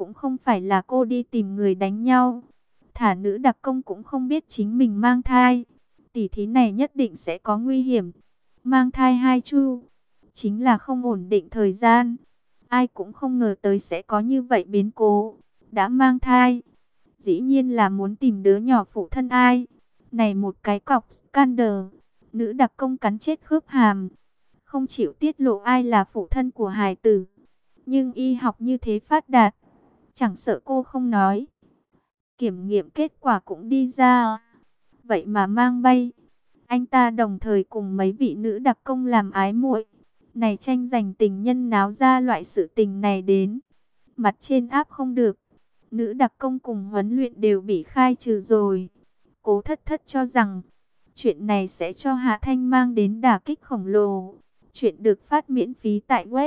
cũng không phải là cô đi tìm người đánh nhau. Thả nữ đặc công cũng không biết chính mình mang thai. Tỉ thí này nhất định sẽ có nguy hiểm. Mang thai 2 chu, chính là không ổn định thời gian. Ai cũng không ngờ tới sẽ có như vậy biến cố. Đã mang thai, dĩ nhiên là muốn tìm đứa nhỏ phụ thân ai. Này một cái cọc scandal. Nữ đặc công cắn chết khớp hàm, không chịu tiết lộ ai là phụ thân của hài tử. Nhưng y học như thế phát đạt, chẳng sợ cô không nói. Kiểm nghiệm kết quả cũng đi ra. Vậy mà mang bay. Anh ta đồng thời cùng mấy vị nữ đặc công làm ái muội. Này tranh giành tình nhân náo ra loại sự tình này đến. Mặt trên áp không được. Nữ đặc công cùng huấn luyện đều bị khai trừ rồi. Cố Thất Thất cho rằng chuyện này sẽ cho Hạ Thanh mang đến đả kích khổng lồ. Chuyện được phát miễn phí tại web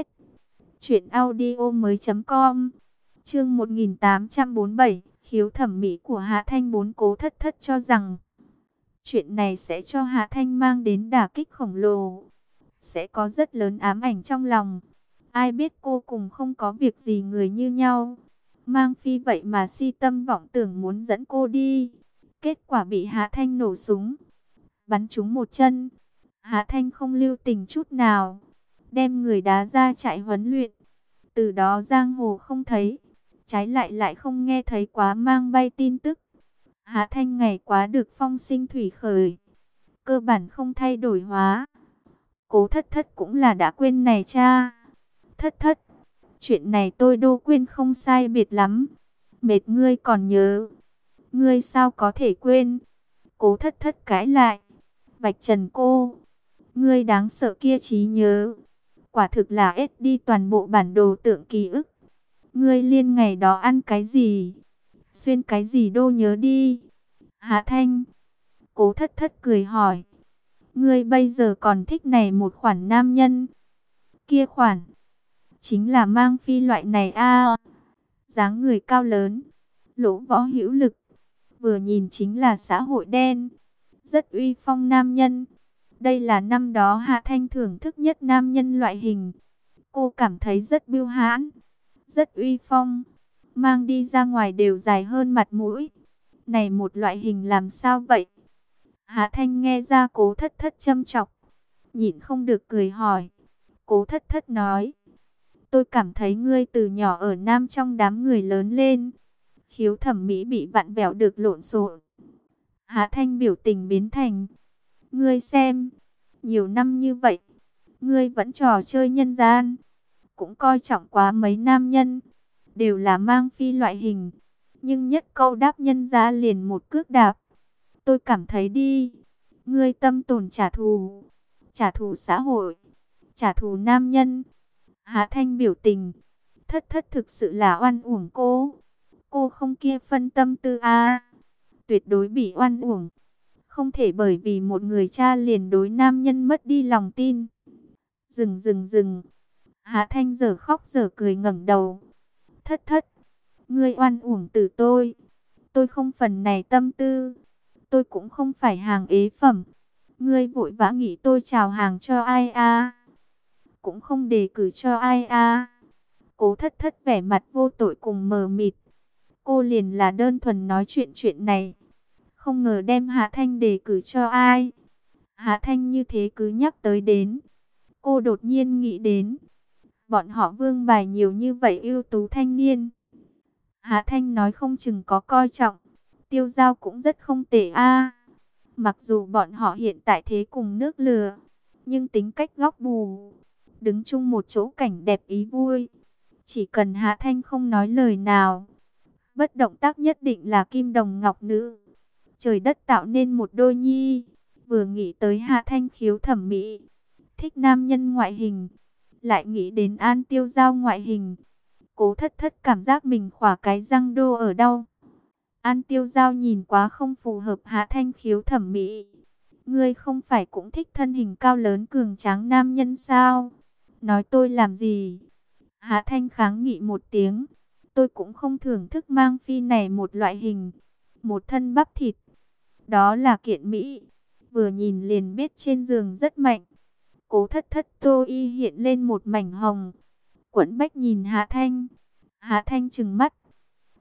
truyệnaudiomoi.com. Chương 1847, khiếu thẩm mỹ của Hạ Thanh. Cố Thất Thất cho rằng chuyện này sẽ cho Hạ Thanh mang đến đả kích khổng lồ, sẽ có rất lớn ám ảnh trong lòng. Ai biết cô cùng không có việc gì người như nhau. Mang Phi vậy mà si tâm vọng tưởng muốn dẫn cô đi. Kết quả bị Hạ Thanh nổ súng, bắn trúng một chân. Hạ Thanh không lưu tình chút nào, đem người đá ra trại huấn luyện. Từ đó giang hồ không thấy, trái lại không nghe thấy quá mang bay tin tức. Hạ Thanh ngày quá được phong sinh thủy khởi, cơ bản không thay đổi hóa. Cố Thất Thất cũng là đã quên này cha. Thất Thất, chuyện này tôi đô quên không sai biệt lắm. Mệt ngươi còn nhớ. Ngươi sao có thể quên? Cố Thất Thất cãi lại. Vạch trần cô. Ngươi đáng sợ kia trí nhớ. Quả thực là ết đi toàn bộ bản đồ tượng ký ức. Ngươi liên ngày đó ăn cái gì? Xuyên cái gì đô nhớ đi. Hạ Thanh. Cố Thất Thất cười hỏi. Ngươi bây giờ còn thích này một khoản nam nhân. Kia khoản. Chính là mang Phi loại này a. Dáng người cao lớn. Lỗ võ hữu lực. Vừa nhìn chính là xã hội đen. Rất uy phong nam nhân. Đây là năm đó Hạ Thanh thưởng thức nhất nam nhân loại hình. Cô cảm thấy rất bưu hãn, rất uy phong. Mang đi ra ngoài đều dài hơn mặt mũi. Này một loại hình làm sao vậy? Hạ Thanh nghe ra Cố Thất Thất châm chọc, nhịn không được cười hỏi. Cố Thất Thất nói. Tôi cảm thấy ngươi từ nhỏ ở nam trong đám người lớn lên. Khiếu thẩm mỹ bị vặn vẹo được lộn xộn. Hạ Thanh biểu tình biến thành. Ngươi xem, nhiều năm như vậy, ngươi vẫn trò chơi nhân gian, cũng coi trọng quá mấy nam nhân, đều là mang Phi loại hình, nhưng nhất câu đáp nhân ra liền một cước đạp. Tôi cảm thấy đi, ngươi tâm tồn trả thù xã hội, trả thù nam nhân. Hạ Thanh biểu tình, Thất Thất thực sự là oan uổng cô không kia phân tâm tư a, tuyệt đối bị oan uổng. Không thể bởi vì một người cha liền đối nam nhân mất đi lòng tin. Dừng. Hạ Thanh giờ khóc giờ cười ngẩng đầu. Thất Thất, ngươi oan uổng từ tôi. Tôi không phần này tâm tư. Tôi cũng không phải hàng ế phẩm. Ngươi vội vã nghĩ tôi chào hàng cho ai a? Cũng không đề cử cho ai a? Cố Thất Thất vẻ mặt vô tội cùng mờ mịt. Cô liền là đơn thuần nói chuyện này. Không ngờ đem Hạ Thanh đề cử cho ai. Hạ Thanh như thế cứ nhắc tới đến. Cô đột nhiên nghĩ đến. Bọn họ vương bài nhiều như vậy ưu tú thanh niên. Hạ Thanh nói không chừng có coi trọng. Tiêu Giao cũng rất không tệ a. Mặc dù bọn họ hiện tại thế cùng nước lửa, nhưng tính cách góc bù, đứng chung một chỗ cảnh đẹp ý vui. Chỉ cần Hạ Thanh không nói lời nào, bất động tác nhất định là kim đồng ngọc nữ. Trời đất tạo nên một đôi nhi. Vừa nghĩ tới Hạ Thanh khiếu thẩm mỹ, thích nam nhân ngoại hình, lại nghĩ đến An Tiêu Giao ngoại hình. Cố Thất Thất cảm giác mình khỏa cái răng đô ở đau. An Tiêu Giao nhìn quá không phù hợp Hạ Thanh khiếu thẩm mỹ. Ngươi không phải cũng thích thân hình cao lớn cường tráng nam nhân sao? Nói tôi làm gì? Hạ Thanh kháng nghị một tiếng. Tôi cũng không thưởng thức mang Phi này một loại hình. Một thân bắp thịt, đó là kiện mỹ. Vừa nhìn liền biết trên giường rất mạnh. Cố Thất Thất tô y hiện lên một mảnh hồng. Quẫn bách nhìn Hạ Thanh. Hạ Thanh trừng mắt.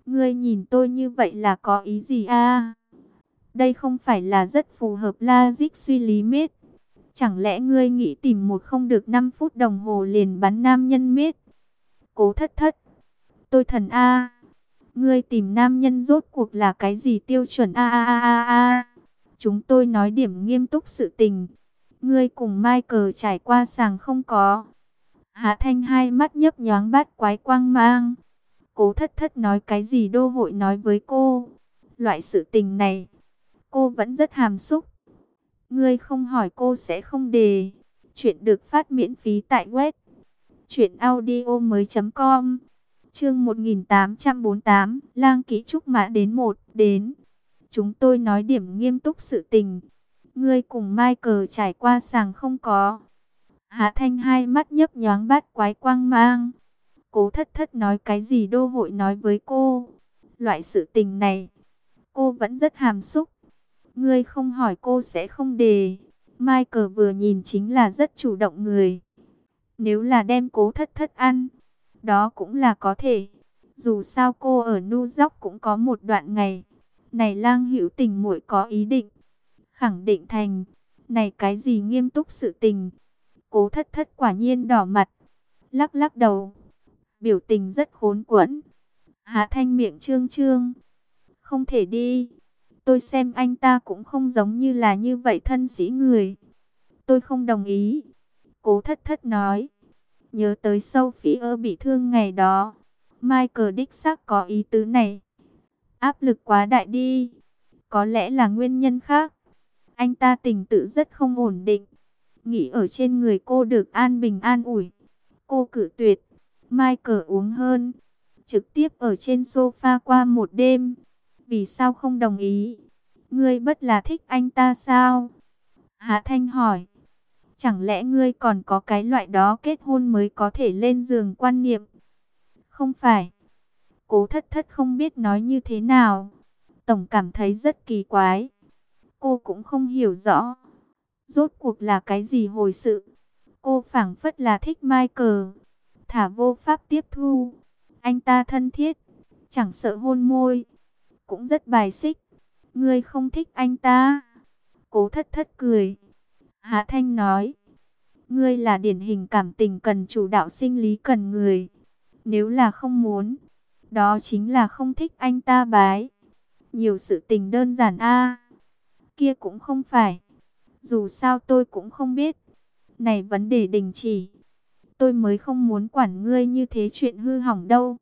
Ngươi nhìn tôi như vậy là có ý gì a? Đây không phải là rất phù hợp logic suy lý mết. Chẳng lẽ ngươi nghĩ tìm một không được 5 phút đồng hồ liền bắn nam nhân mết? Cố Thất Thất, tôi thần a, ngươi tìm nam nhân rốt cuộc là cái gì tiêu chuẩn a a a a a? Chúng tôi nói điểm nghiêm túc sự tình. Ngươi cùng Michael trải qua sàng không có? Hạ Thanh hai mắt nhấp nhoáng bát quái quang mang. Cố Thất Thất nói cái gì đô hội nói với cô. Loại sự tình này, cô vẫn rất hàm xúc. Ngươi không hỏi cô sẽ không đề. Chuyện được phát miễn phí tại web truyệnaudiomoi.com. Chương 1848, Lang Ký Trúc Mã đến một đến. Chúng tôi nói điểm nghiêm túc sự tình. Ngươi cùng Michael trải qua sàng không có? Hạ Thanh hai mắt nhấp nhoáng bát quái quang mang. Cố Thất Thất nói cái gì đô hội nói với cô. Loại sự tình này, cô vẫn rất hàm xúc. Ngươi không hỏi cô sẽ không đề. Michael vừa nhìn chính là rất chủ động người. Nếu là đem Cố Thất Thất ăn, đó cũng là có thể. Dù sao cô ở New York cũng có một đoạn ngày. Này Lang Hữu Tình muội có ý định khẳng định thành. Này cái gì nghiêm túc sự tình. Cố Thất Thất quả nhiên đỏ mặt, lắc lắc đầu, biểu tình rất khốn quẫn. Hạ Thanh miệng trương trương. Không thể đi. Tôi xem anh ta cũng không giống như là như vậy thân sĩ người. Tôi không đồng ý. Cố Thất Thất nói. Nhớ tới Sophie bị thương ngày đó. Michael đích xác có ý tứ này. Áp lực quá đại đi. Có lẽ là nguyên nhân khác. Anh ta tình tự rất không ổn định. Nghĩ ở trên người cô được an bình an ủi. Cô cự tuyệt. Michael uống hơn. Trực tiếp ở trên sofa qua một đêm. Vì sao không đồng ý? Ngươi bất là thích anh ta sao? Hạ Thanh hỏi. Chẳng lẽ ngươi còn có cái loại đó kết hôn mới có thể lên giường quan niệm? Không phải. Cố Thất Thất không biết nói như thế nào. Tổng cảm thấy rất kỳ quái. Cô cũng không hiểu rõ. Rốt cuộc là cái gì hồi sự? Cô phảng phất là thích Michael. Thả vô pháp tiếp thu. Anh ta thân thiết. Chẳng sợ hôn môi. Cũng rất bài xích. Ngươi không thích anh ta. Cố Thất Thất cười. Hạ Thanh nói. Ngươi là điển hình cảm tình cần chủ đạo sinh lý cần người. Nếu là không muốn, đó chính là không thích anh ta bái. Nhiều sự tình đơn giản a. Kia cũng không phải. Dù sao tôi cũng không biết. Này vấn đề đình chỉ. Tôi mới không muốn quản ngươi như thế chuyện hư hỏng đâu.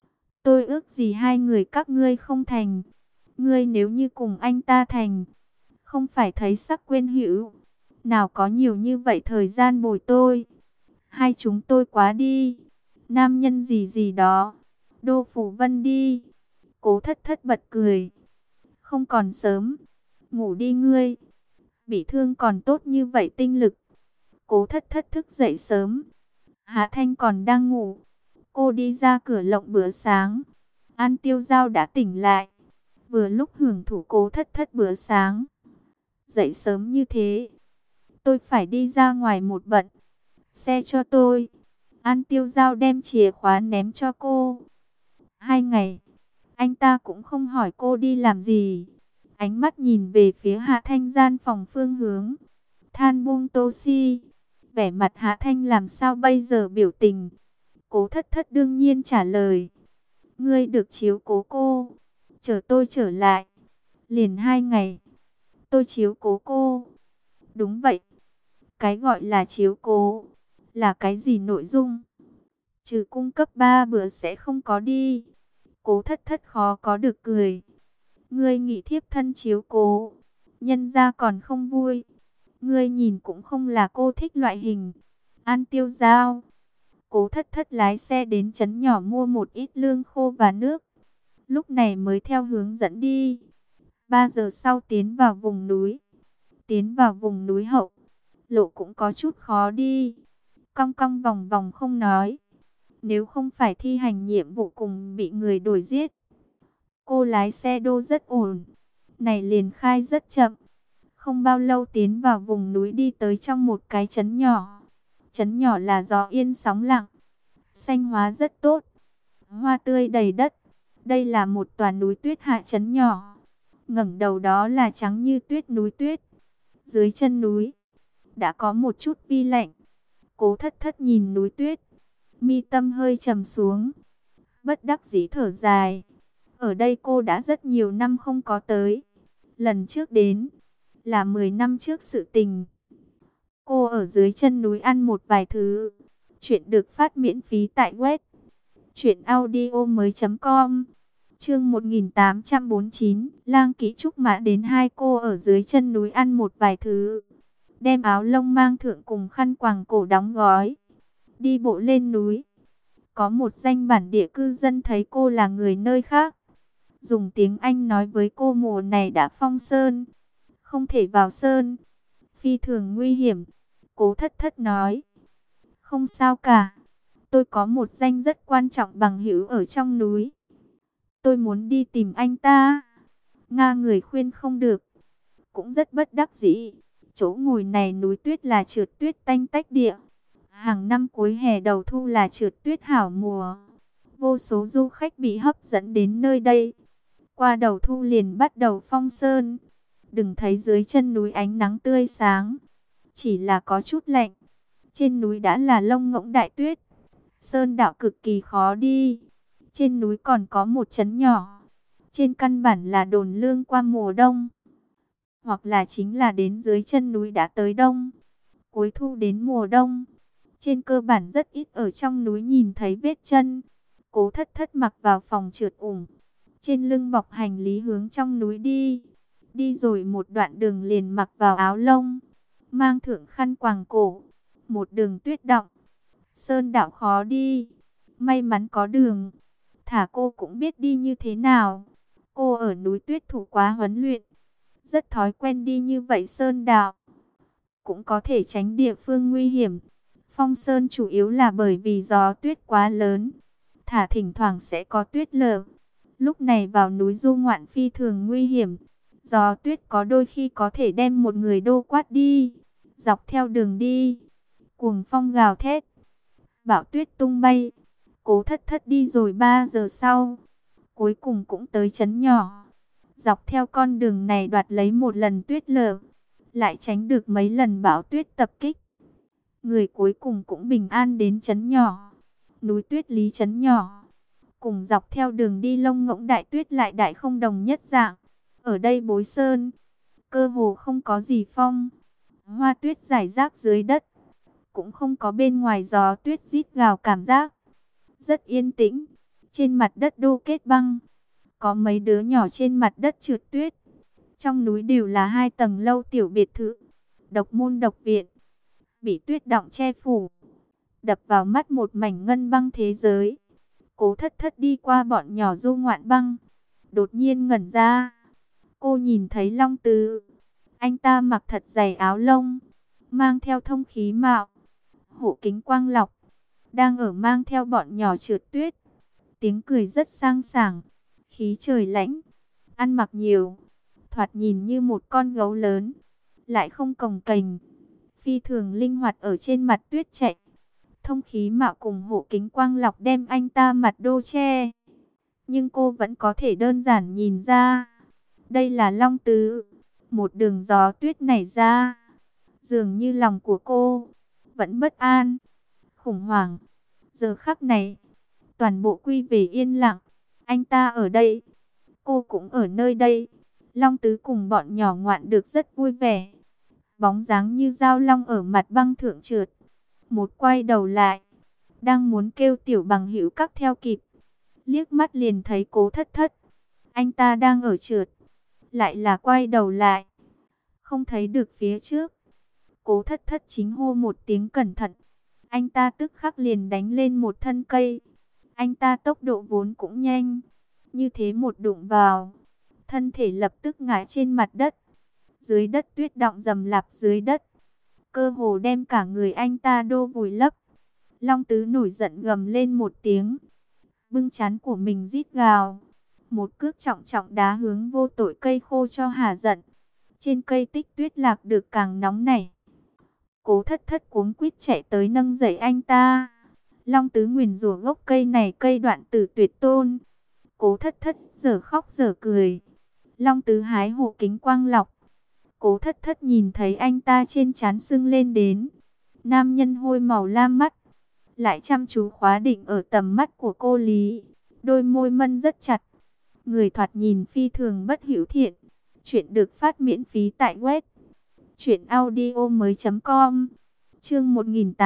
Tôi ước gì hai người các ngươi không thành. Ngươi nếu như cùng anh ta thành, không phải thấy sắc quên hữu. Nào có nhiều như vậy thời gian bồi tôi. Hai chúng tôi quá đi. Nam nhân gì gì đó. Đô Phủ Vân đi. Cố Thất Thất bật cười. Không còn sớm. Ngủ đi ngươi. Bị thương còn tốt như vậy tinh lực. Cố Thất Thất thức dậy sớm. Hạ Thanh còn đang ngủ. Cô đi ra cửa lộng bữa sáng. An Tiêu Giao đã tỉnh lại. Vừa lúc hưởng thụ Cố Thất Thất bữa sáng. Dậy sớm như thế. Tôi phải đi ra ngoài một bận. Xe cho tôi. An Tiêu Giao đem chìa khóa ném cho cô. 2 ngày. Anh ta cũng không hỏi cô đi làm gì. Ánh mắt nhìn về phía Hạ Thanh gian phòng phương hướng. Than buông tô si. Vẻ mặt Hạ Thanh làm sao bây giờ biểu tình. Cố Thất Thất đương nhiên trả lời. Ngươi được chiếu cố cô. Chờ tôi trở lại. Liền 2 ngày. Tôi chiếu cố cô. Đúng vậy. Cái gọi là chiếu cố. Là cái gì nội dung? Trừ cung cấp 3 bữa sẽ không có đi. Cố Thất Thất khó có được cười. Ngươi nghĩ thiếp thân chiếu cố. Nhân ra còn không vui. Ngươi nhìn cũng không là cô thích loại hình. An Tiêu Giao. Cố Thất Thất lái xe đến trấn nhỏ mua một ít lương khô và nước. Lúc này mới theo hướng dẫn đi. 3 giờ sau tiến vào vùng núi. Tiến vào vùng núi hậu. Lộ cũng có chút khó đi. Cong cong vòng vòng không nói. Nếu không phải thi hành nhiệm vụ cùng bị người đuổi giết. Cô lái xe đô rất ổn. Này liền khai rất chậm. Không bao lâu tiến vào vùng núi đi tới trong một cái trấn nhỏ. Trấn nhỏ là gió yên sóng lặng. Xanh hóa rất tốt. Hoa tươi đầy đất. Đây là một tòa núi tuyết hạ trấn nhỏ. Ngẩng đầu đó là trắng như tuyết núi tuyết. Dưới chân núi đã có một chút vi lạnh. Cố Thất Thất nhìn núi tuyết, mi tâm hơi trầm xuống, bất đắc dĩ thở dài. Ở đây cô đã rất nhiều năm không có tới. Lần trước đến là 10 năm trước sự tình. Cô ở dưới chân núi ăn một vài thứ. Chuyện được phát miễn phí tại web truyệnaudiomoi.com. Chương 1849, Lang Kỹ Trúc Mã đến hai cô ở dưới chân núi ăn một vài thứ. Đem áo lông mang thượng cùng khăn quàng cổ đóng gói. Đi bộ lên núi. Có một danh bản địa cư dân thấy cô là người nơi khác. Dùng tiếng Anh nói với cô mùa này đã phong sơn. Không thể vào sơn. Phi thường nguy hiểm. Cố Thất Thất nói. Không sao cả. Tôi có một danh rất quan trọng bằng hữu ở trong núi. Tôi muốn đi tìm anh ta. Nga người khuyên không được. Cũng rất bất đắc dĩ. Chỗ ngồi này núi tuyết là trượt tuyết tanh tách địa. Hàng năm cuối hè đầu thu là trượt tuyết hảo mùa. Vô số du khách bị hấp dẫn đến nơi đây. Qua đầu thu liền bắt đầu phong sơn. Đừng thấy dưới chân núi ánh nắng tươi sáng. Chỉ là có chút lạnh. Trên núi đã là lông ngỗng đại tuyết. Sơn đạo cực kỳ khó đi. Trên núi còn có một trấn nhỏ. Trên căn bản là đồn lương qua mùa đông. Hoặc là chính là đến dưới chân núi đã tới đông. Cuối thu đến mùa đông. Trên cơ bản rất ít ở trong núi nhìn thấy vết chân. Cố Thất Thất mặc vào phòng trượt ủng. Trên lưng bọc hành lý hướng trong núi đi. Đi rồi một đoạn đường liền mặc vào áo lông. Mang thượng khăn quàng cổ. Một đường tuyết đọng. Sơn đạo khó đi. May mắn có đường. Thả cô cũng biết đi như thế nào. Cô ở núi tuyết thủ quá huấn luyện. Rất thói quen đi như vậy sơn đạo. Cũng có thể tránh địa phương nguy hiểm. Phong sơn chủ yếu là bởi vì gió tuyết quá lớn. Thả thỉnh thoảng sẽ có tuyết lở. Lúc này vào núi du ngoạn phi thường nguy hiểm. Gió tuyết có đôi khi có thể đem một người đô quát đi. Dọc theo đường đi. Cuồng phong gào thét. Bão tuyết tung bay. Cố Thất Thất đi rồi 3 giờ sau. Cuối cùng cũng tới trấn nhỏ. Dọc theo con đường này đoạt lấy một lần tuyết lở. Lại tránh được mấy lần bão tuyết tập kích. Người cuối cùng cũng bình an đến trấn nhỏ. Núi tuyết Lý trấn nhỏ. Cùng dọc theo đường đi lông ngỗng đại tuyết lại đại không đồng nhất dạng. Ở đây bối sơn. Cơ hồ không có gì phong. Hoa tuyết rải rác dưới đất. Cũng không có bên ngoài gió tuyết rít gào cảm giác. Rất yên tĩnh. Trên mặt đất đô kết băng. Có mấy đứa nhỏ trên mặt đất trượt tuyết. Trong núi đều là 2 tầng lâu tiểu biệt thự. Độc môn độc viện. Bị tuyết đọng che phủ. Đập vào mắt một mảnh ngân băng thế giới. Cố Thất Thất đi qua bọn nhỏ du ngoạn băng. Đột nhiên ngẩn ra. Cô nhìn thấy Long Tứ. Anh ta mặc thật dày áo lông. Mang theo thông khí mạo. Hộ kính quang lọc. Đang ở mang theo bọn nhỏ trượt tuyết. Tiếng cười rất sang sảng. Khí trời lãnh. Ăn mặc nhiều. Thoạt nhìn như một con gấu lớn. Lại không cồng kềnh. Phi thường linh hoạt ở trên mặt tuyết chạy. Thông khí mạo cùng hộ kính quang lọc đem anh ta mặt đô che. Nhưng cô vẫn có thể đơn giản nhìn ra. Đây là Long Tứ. Một đường gió tuyết nảy ra. Dường như lòng của cô vẫn bất an, khủng hoảng. Giờ khắc này, toàn bộ quy về yên lặng. Anh ta ở đây, cô cũng ở nơi đây. Long Tứ cùng bọn nhỏ ngoạn được rất vui vẻ. Bóng dáng như dao long ở mặt băng thượng trượt. Một quay đầu lại, đang muốn kêu tiểu bằng hữu các theo kịp. Liếc mắt liền thấy Cố Thất Thất. Anh ta đang ở trượt. Lại là quay đầu lại. Không thấy được phía trước. Cố Thất Thất chính hô một tiếng cẩn thận. Anh ta tức khắc liền đánh lên một thân cây. Anh ta tốc độ vốn cũng nhanh. Như thế một đụng vào. Thân thể lập tức ngã trên mặt đất. Dưới đất tuyết đọng rầm rạp dưới đất. Cơ hồ đem cả người anh ta đô vùi lấp. Long Tứ nổi giận gầm lên một tiếng. Bưng trán của mình rít gào. Một cước trọng trọng đá hướng vô tội cây khô cho hả giận. Trên cây tích tuyết lạc được càng nóng nảy. Cố Thất Thất cuống quýt chạy tới nâng dậy anh ta. Long Tứ nguyền rủa gốc cây này cây đoạn tử tuyệt tôn. Cố Thất Thất dở khóc dở cười. Long Tứ hái hộ kính quang lọc. Cố Thất Thất nhìn thấy anh ta trên trán sưng lên đến. Nam nhân hôi màu lam mắt, lại chăm chú khóa định ở tầm mắt của cô Lý. Đôi môi mân rất chặt. Người thoạt nhìn phi thường bất hữu thiện. Chuyện được phát miễn phí tại web truyệnaudiomoi.com. Chương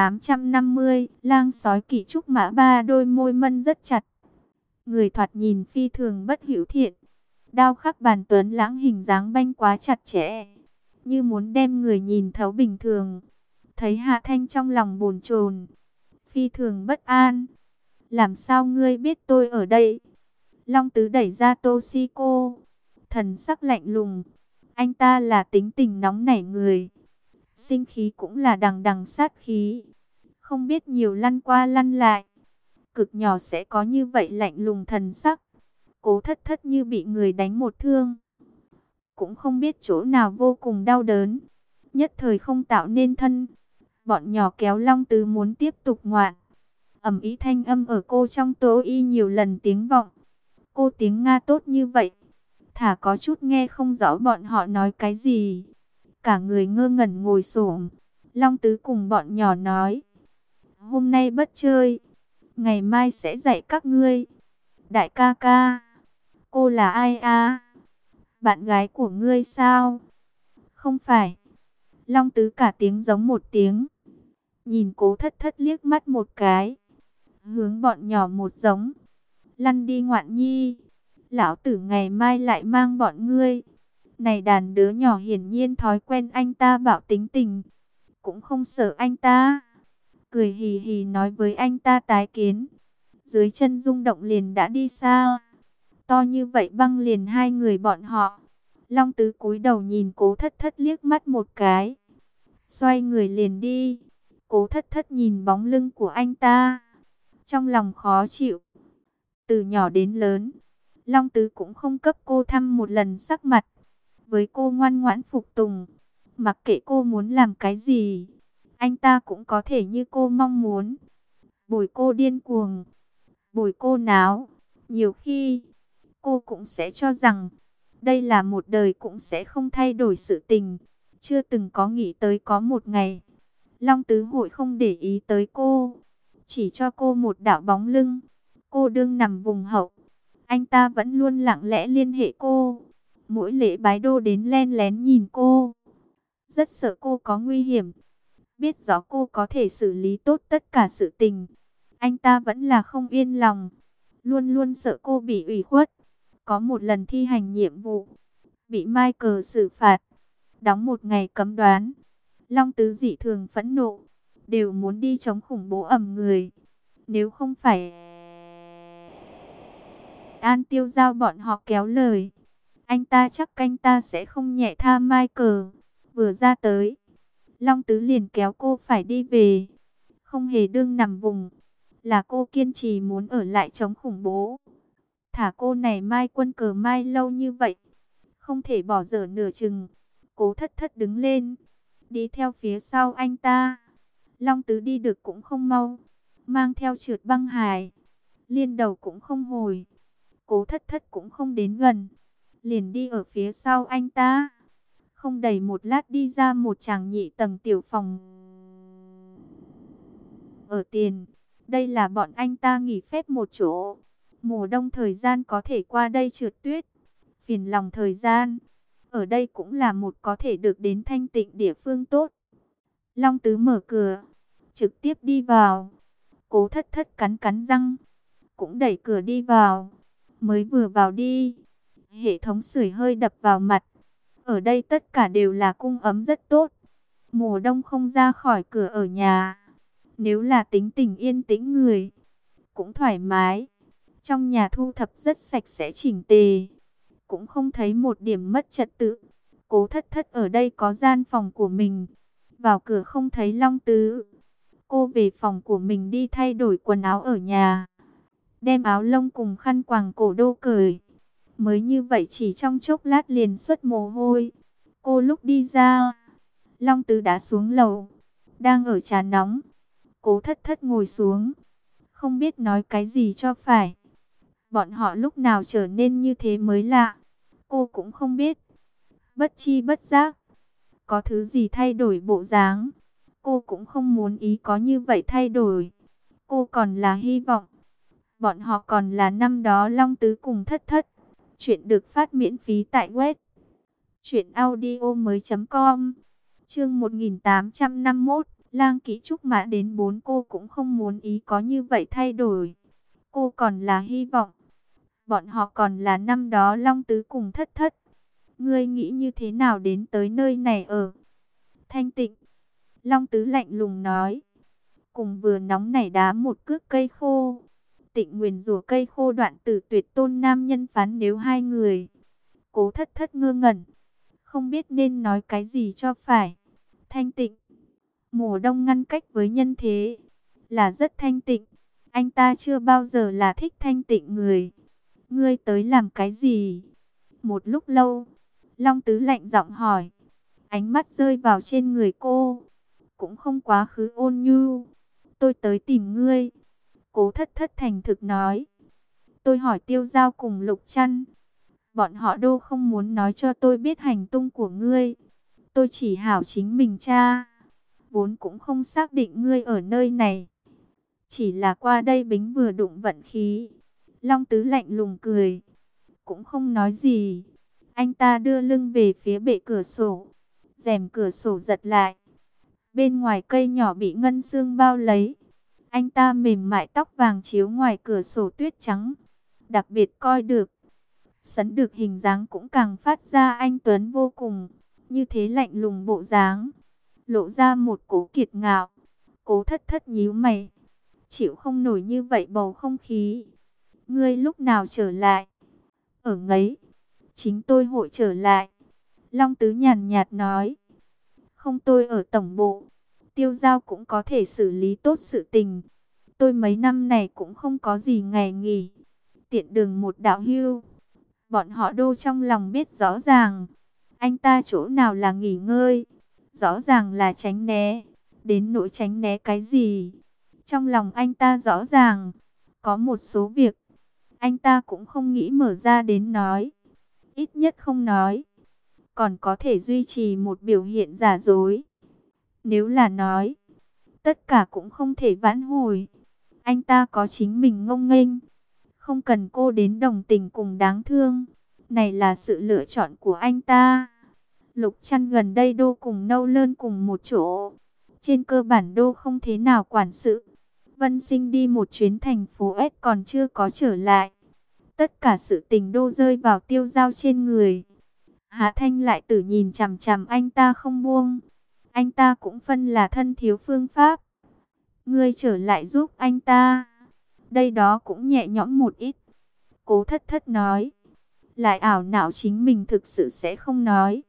1850, lang sói kỵ trúc mã ba. Đôi môi mân rất chặt. Người thoạt nhìn phi thường bất hữu thiện. Đao khắc bàn tuấn lãng, hình dáng banh quá chặt chẽ, như muốn đem người nhìn thấu bình thường. Thấy Hạ Thanh trong lòng bồn chồn, phi thường bất an. Làm sao ngươi biết tôi ở đây? Long Tứ đẩy ra Toshiko, thần sắc lạnh lùng. Anh ta là tính tình nóng nảy người, sinh khí cũng là đằng đằng sát khí, không biết nhiều lăn qua lăn lại, cực nhỏ sẽ có như vậy lạnh lùng thần sắc. Cố Thất Thất như bị người đánh một thương, cũng không biết chỗ nào vô cùng đau đớn, nhất thời không tạo nên thân. Bọn nhỏ kéo Long Tứ muốn tiếp tục ngoạn. Ầm ĩ thanh âm ở cô trong tô y nhiều lần tiếng vọng. Cô tiếng Nga tốt như vậy, thả có chút nghe không rõ bọn họ nói cái gì. Cả người ngơ ngẩn ngồi xổm. Long Tứ cùng bọn nhỏ nói: hôm nay bất chơi, ngày mai sẽ dạy các ngươi. Đại ca ca, cô là ai a? Bạn gái của ngươi sao? Không phải. Long Tứ cả tiếng giống một tiếng. Nhìn Cố Thất Thất liếc mắt một cái, hướng bọn nhỏ một giống: lăn đi ngoạn nhi, lão tử ngày mai lại mang bọn ngươi. Này đàn đứa nhỏ hiển nhiên thói quen anh ta bạo tính tình, cũng không sợ anh ta, cười hì hì nói với anh ta tái kiến. Dưới chân rung động liền đã đi xa. To như vậy băng liền hai người bọn họ. Long Tứ cúi đầu nhìn Cố Thất Thất liếc mắt một cái, xoay người liền đi. Cố Thất Thất nhìn bóng lưng của anh ta, trong lòng khó chịu. Từ nhỏ đến lớn, Long Tứ cũng không cấp cô thăm một lần sắc mặt. Với cô ngoan ngoãn phục tùng, mặc kệ cô muốn làm cái gì, anh ta cũng có thể như cô mong muốn. Bồi cô điên cuồng, bồi cô náo. Nhiều khi, cô cũng sẽ cho rằng đây là một đời cũng sẽ không thay đổi sự tình. Chưa từng có nghĩ tới có một ngày Long Tứ hội không để ý tới cô, chỉ cho cô một đạo bóng lưng. Cô đương nằm vùng hậu, anh ta vẫn luôn lặng lẽ liên hệ cô. Mỗi lễ bái đô đến len lén nhìn cô, rất sợ cô có nguy hiểm. Biết rõ cô có thể xử lý tốt tất cả sự tình, anh ta vẫn là không yên lòng, luôn luôn sợ cô bị ủy khuất. Có một lần thi hành nhiệm vụ, bị Michael xử phạt, đóng một ngày cấm đoán. Long Tứ dị thường phẫn nộ, đều muốn đi chống khủng bố ẩm người. Nếu không phải An Tiêu giao bọn họ kéo lời, anh ta chắc anh ta sẽ không nhẹ tha Michael. Vừa ra tới, Long Tứ liền kéo cô phải đi về, không hề đương nằm vùng. Là cô kiên trì muốn ở lại chống khủng bố. Thả cô này Mai Quân Cờ Mai lâu như vậy, không thể bỏ dở nửa chừng. Cố Thất Thất đứng lên, đi theo phía sau anh ta. Long Tứ đi được cũng không mau, mang theo trượt băng hài, liên đầu cũng không hồi. Cố Thất Thất cũng không đến gần, liền đi ở phía sau anh ta. Không đầy một lát đi ra một tràng nhị tầng tiểu phòng ở tiền. Đây là bọn anh ta nghỉ phép một chỗ. Mùa đông thời gian có thể qua đây trượt tuyết. Phiền lòng thời gian, ở đây cũng là một có thể được đến thanh tịnh địa phương tốt. Long Tứ mở cửa, trực tiếp đi vào. Cố Thất Thất cắn cắn răng, cũng đẩy cửa đi vào. Mới vừa vào đi, hệ thống sưởi hơi đập vào mặt. Ở đây tất cả đều là cung ấm rất tốt. Mùa đông không ra khỏi cửa ở nhà, nếu là tính tình yên tĩnh người, cũng thoải mái. Trong nhà thu thập rất sạch sẽ chỉnh tề, cũng không thấy một điểm mất trật tự. Cố Thất Thất ở đây có gian phòng của mình. Vào cửa không thấy Long Tứ, cô về phòng của mình đi thay đổi quần áo ở nhà, đem áo lông cùng khăn quàng cổ đô cởi. Mới như vậy chỉ trong chốc lát liền xuất mồ hôi. Cô lúc đi ra, Long Tứ đã xuống lầu, đang ở trà nóng. Cố Thất Thất ngồi xuống, không biết nói cái gì cho phải. Bọn họ lúc nào trở nên như thế mới lạ. Cô cũng không biết. Bất chi bất giác, có thứ gì thay đổi bộ dáng. Cô cũng không muốn ý có như vậy thay đổi. Cô còn là hy vọng. Bọn họ còn là năm đó Long Tứ cùng Thất Thất. Chuyện được phát miễn phí tại web truyệnaudiomoi.com. Chương 1851, Lang Kỹ Trúc Mã đến 4. Cô cũng không muốn ý có như vậy thay đổi. Cô còn là hy vọng. Bọn họ còn là năm đó Long Tứ cùng Thất Thất. Ngươi nghĩ như thế nào đến tới nơi này ở? Thanh Tịnh. Long Tứ lạnh lùng nói. Cùng vừa nóng nảy đá một cước cây khô. Tịnh nguyền rủa cây khô đoạn tử tuyệt tôn nam nhân phán nếu hai người. Cố Thất Thất ngơ ngẩn, không biết nên nói cái gì cho phải. Thanh Tịnh. Mùa đông ngăn cách với nhân thế, là rất thanh tịnh. Anh ta chưa bao giờ là thích thanh tịnh người. Ngươi tới làm cái gì? Một lúc lâu, Long Tứ lạnh giọng hỏi. Ánh mắt rơi vào trên người cô, cũng không quá khứ ôn nhu. Tôi tới tìm ngươi. Cố Thất Thất thành thực nói. Tôi hỏi Tiêu Giao cùng Lục Trăn. Bọn họ đô không muốn nói cho tôi biết hành tung của ngươi. Tôi chỉ hảo chính mình tra. Vốn cũng không xác định ngươi ở nơi này. Chỉ là qua đây bính vừa đụng vận khí. Long Tứ lạnh lùng cười, cũng không nói gì. Anh ta đưa lưng về phía bệ cửa sổ. Rèm cửa sổ giật lại. Bên ngoài cây nhỏ bị ngân sương bao lấy. Anh ta mềm mại tóc vàng chiếu ngoài cửa sổ tuyết trắng. Đặc biệt coi được. Sấn được hình dáng cũng càng phát ra anh tuấn vô cùng. Như thế lạnh lùng bộ dáng, lộ ra một cố kiệt ngạo. Cố Thất Thất nhíu mày, chịu không nổi như vậy bầu không khí. Ngươi lúc nào trở lại? Ở ngấy. Chính tôi hội trở lại. Long Tứ nhàn nhạt nói. Không, tôi ở tổng bộ. Tiêu Giao cũng có thể xử lý tốt sự tình. Tôi mấy năm này cũng không có gì ngày nghỉ. Tiện đường một đạo hưu. Bọn họ đô trong lòng biết rõ ràng. Anh ta chỗ nào là nghỉ ngơi, rõ ràng là tránh né. Đến nỗi tránh né cái gì, trong lòng anh ta rõ ràng. Có một số việc, anh ta cũng không nghĩ mở ra đến nói. Ít nhất không nói, còn có thể duy trì một biểu hiện giả dối. Nếu là nói, tất cả cũng không thể vãn hồi. Anh ta có chính mình ngông nghênh, không cần cô đến đồng tình cùng đáng thương. Này là sự lựa chọn của anh ta. Lục Trăn gần đây đô cùng Nâu Lơn cùng một chỗ. Trên cơ bản đô không thế nào quản sự. Vân Sinh đi một chuyến thành phố S còn chưa có trở lại. Tất cả sự tình đô rơi vào Tiêu Giao trên người. Hạ Thanh lại tử nhìn chằm chằm anh ta không buông. Anh ta cũng phân là thân thiếu phương pháp. Ngươi trở lại giúp anh ta. Đây đó cũng nhẹ nhõm một ít. Cố Thất Thất nói. Lại ảo não chính mình thực sự sẽ không nói.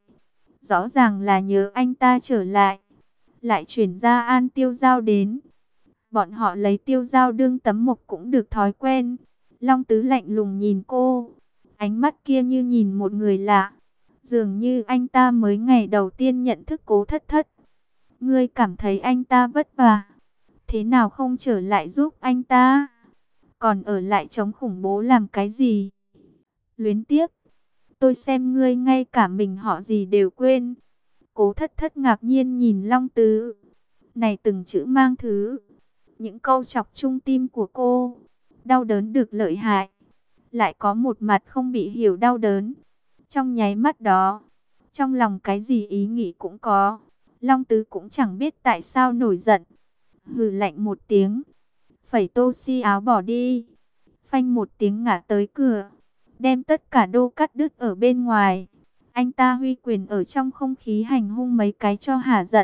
Rõ ràng là nhớ anh ta trở lại. Lại chuyển ra An Tiêu Giao đến. Bọn họ lấy Tiêu Giao đương tấm mộc cũng được thói quen. Long Tứ lạnh lùng nhìn cô. Ánh mắt kia như nhìn một người lạ. Dường như anh ta mới ngày đầu tiên nhận thức Cố Thất Thất. Ngươi cảm thấy anh ta vất vả. Thế nào không trở lại giúp anh ta? Còn ở lại chống khủng bố làm cái gì? Luyến tiếc. Tôi xem ngươi ngay cả mình họ gì đều quên. Cố Thất Thất ngạc nhiên nhìn Long Tứ. Này từng chữ mang thứ. Những câu chọc trung tim của cô. Đau đớn được lợi hại. Lại có một mặt không bị hiểu đau đớn. Trong nháy mắt đó, trong lòng cái gì ý nghĩ cũng có. Long Tứ cũng chẳng biết tại sao nổi giận. Hừ lạnh một tiếng. Phẩy Tô Si áo bỏ đi. Phanh một tiếng ngã tới cửa. Đem tất cả đô cắt đứt ở bên ngoài. Anh ta huy quyền ở trong không khí hành hung mấy cái cho hả giận.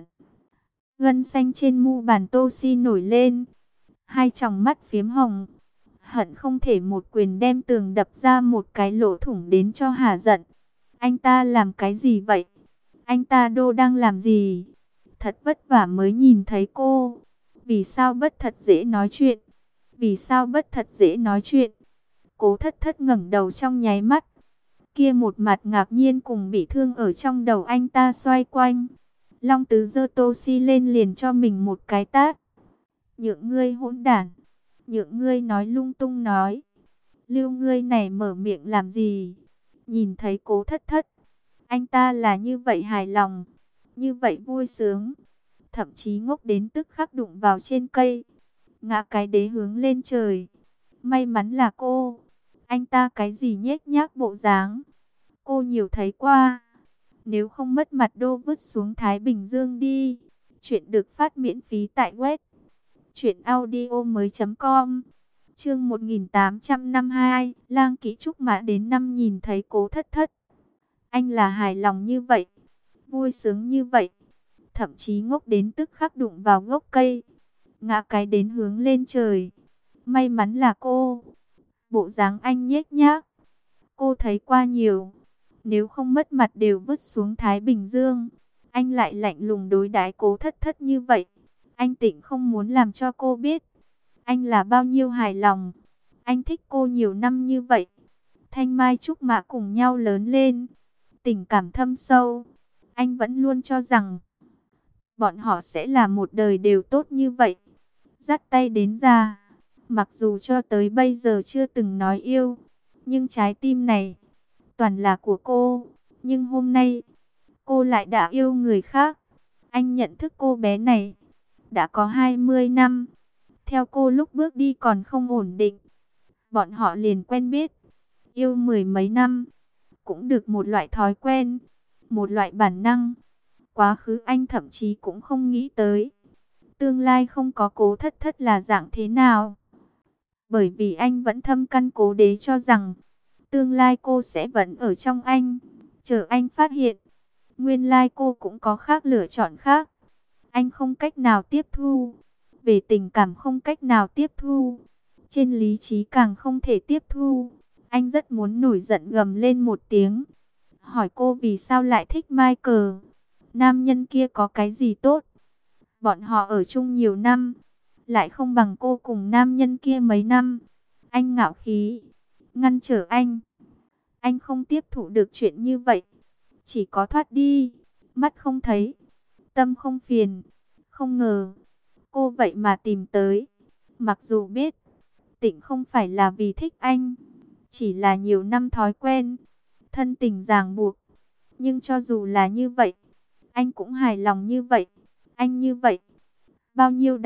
Gân xanh trên mu bàn Tô Si nổi lên. Hai tròng mắt phiếm hồng. Hận không thể một quyền đem tường đập ra một cái lỗ thủng đến cho hả giận. Anh ta làm cái gì vậy? Anh ta đô đang làm gì? Thật vất vả mới nhìn thấy cô. Vì sao bất thật dễ nói chuyện? Vì sao bất thật dễ nói chuyện? Cố Thất Thất ngẩng đầu trong nháy mắt. Kia một mặt ngạc nhiên cùng bị thương ở trong đầu anh ta xoay quanh. Long Tứ giơ Tô Si lên liền cho mình một cái tát. Nhượng ngươi hỗn đản. Nhượng ngươi nói lung tung nói. Lưu ngươi này mở miệng làm gì? Nhìn thấy Cố Thất Thất, anh ta là như vậy hài lòng, như vậy vui sướng, thậm chí ngốc đến tức khắc đụng vào trên cây, ngã cái đế hướng lên trời. May mắn là cô. Anh ta cái gì nhếch nhác bộ dáng, cô nhiều thấy qua. Nếu không mất mặt đô vứt xuống Thái Bình Dương đi. Chuyện được phát miễn phí tại web truyệnaudiomoi.com. Chương 1852, Lang Kỹ Trúc Mã đến năm nhìn thấy Cố Thất Thất. Anh là hài lòng như vậy, vui sướng như vậy, thậm chí ngốc đến tức khắc đụng vào gốc cây, ngã cái đến hướng lên trời. May mắn là cô. Bộ dáng anh nhếch nhác, cô thấy qua nhiều. Nếu không mất mặt đều vứt xuống Thái Bình Dương. Anh lại lạnh lùng đối đãi Cố Thất Thất như vậy. Anh tịnh không muốn làm cho cô biết anh là bao nhiêu hài lòng. Anh thích cô nhiều năm như vậy. Thanh mai trúc mã cùng nhau lớn lên, tình cảm thâm sâu. Anh vẫn luôn cho rằng bọn họ sẽ là một đời đều tốt như vậy, dắt tay đến già. Mặc dù cho tới bây giờ chưa từng nói yêu, nhưng trái tim này toàn là của cô. Nhưng hôm nay, cô lại đã yêu người khác. Anh nhận thức cô bé này đã có 20 năm. Theo cô lúc bước đi còn không ổn định, bọn họ liền quen biết, yêu mười mấy năm, cũng được một loại thói quen, một loại bản năng. Quá khứ anh thậm chí cũng không nghĩ tới, tương lai không có Cố Thất Thất là dạng thế nào. Bởi vì anh vẫn thâm căn cố đế cho rằng, tương lai cô sẽ vẫn ở trong anh, chờ anh phát hiện, nguyên lai cô cũng có khác lựa chọn khác. Anh không cách nào tiếp thu, về tình cảm không cách nào tiếp thu, trên lý trí càng không thể tiếp thu. Anh rất muốn nổi giận gầm lên một tiếng, hỏi cô vì sao lại thích Michael. Nam nhân kia có cái gì tốt? Bọn họ ở chung nhiều năm, lại không bằng cô cùng nam nhân kia mấy năm. Anh ngạo khí, ngăn trở anh. Anh không tiếp thụ được chuyện như vậy. Chỉ có thoát đi, mắt không thấy, tâm không phiền. Không ngờ, cô vậy mà tìm tới. Mặc dù biết, Tịnh không phải là vì thích anh, chỉ là nhiều năm thói quen, thân tình ràng buộc. Nhưng cho dù là như vậy, anh cũng hài lòng như vậy. Anh như vậy, bao nhiêu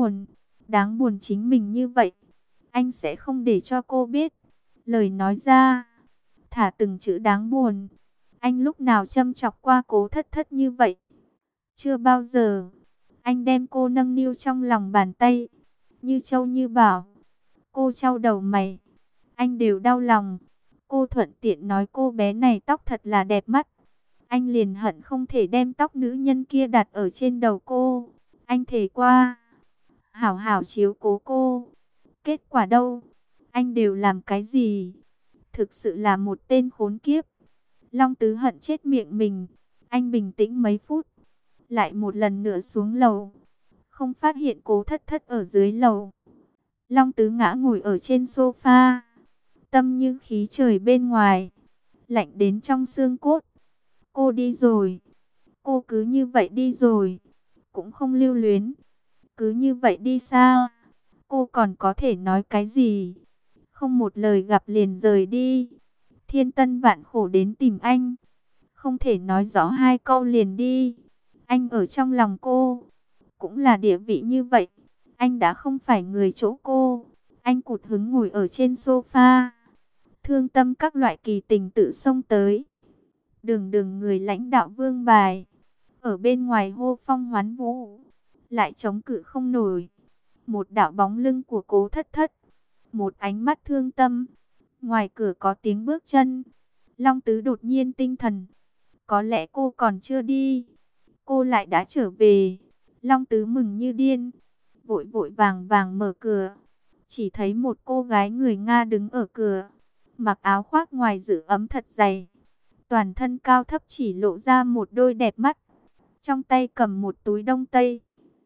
đáng buồn chính mình như vậy. Anh sẽ không để cho cô biết. Lời nói ra, thả từng chữ đáng buồn. Anh lúc nào châm chọc qua Cố Thất Thất như vậy? Chưa bao giờ. Anh đem cô nâng niu trong lòng bàn tay, như châu như bảo. Cô chau đầu mày, anh đều đau lòng. Cô thuận tiện nói cô bé này tóc thật là đẹp mắt. Anh liền hận không thể đem tóc nữ nhân kia đặt ở trên đầu cô. Anh thề qua, hảo hảo chiếu cố cô. Kết quả đâu? Anh đều làm cái gì? Thực sự là một tên khốn kiếp. Long Tứ hận chết miệng mình. Anh bình tĩnh mấy phút, lại một lần nữa xuống lầu. Không phát hiện Cố Thất Thất ở dưới lầu. Long Tứ ngã ngồi ở trên sofa, tâm như khí trời bên ngoài, lạnh đến trong xương cốt. Cô đi rồi. Cô cứ như vậy đi rồi, cũng không lưu luyến. Cứ như vậy đi xa. Cô còn có thể nói cái gì? Không một lời gặp liền rời đi. Thiên tân vạn khổ đến tìm anh, không thể nói rõ hai câu liền đi. Anh ở trong lòng cô, cũng là địa vị như vậy. Anh đã không phải người chỗ cô. Anh cụt hứng ngồi ở trên sofa, thương tâm các loại kỳ tình tự xông tới. Đường đường người lãnh đạo vương bài, ở bên ngoài hô phong hoán vũ, lại chống cự không nổi. Một đạo bóng lưng của Cố Thất Thất, một ánh mắt thương tâm. Ngoài cửa có tiếng bước chân. Long Tứ đột nhiên tinh thần. Có lẽ cô còn chưa đi, cô lại đã trở về. Long Tứ mừng như điên, vội vội vàng vàng mở cửa. Chỉ thấy một cô gái người Nga đứng ở cửa, mặc áo khoác ngoài giữ ấm thật dày, toàn thân cao thấp chỉ lộ ra một đôi đẹp mắt. Trong tay cầm một túi đông tây.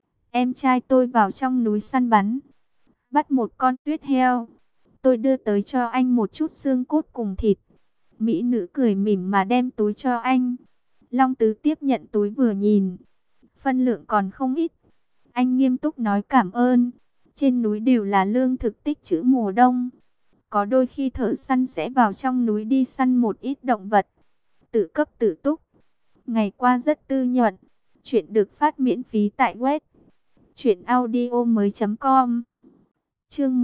Em trai tôi vào trong núi săn bắn, bắt một con tuyết heo. Tôi đưa tới cho anh một chút xương cốt cùng thịt. Mỹ nữ cười mỉm mà đem túi cho anh. Long Tứ tiếp nhận túi vừa nhìn, phân lượng còn không ít. Anh nghiêm túc nói cảm ơn. Trên núi đều là lương thực tích trữ mùa đông, Có đôi khi thợ săn sẽ vào trong núi đi săn một ít động vật, tự cấp tự túc. Ngày qua rất tư nhuận. Chuyện được phát miễn phí tại web truyệnaudiomoi.com. Chương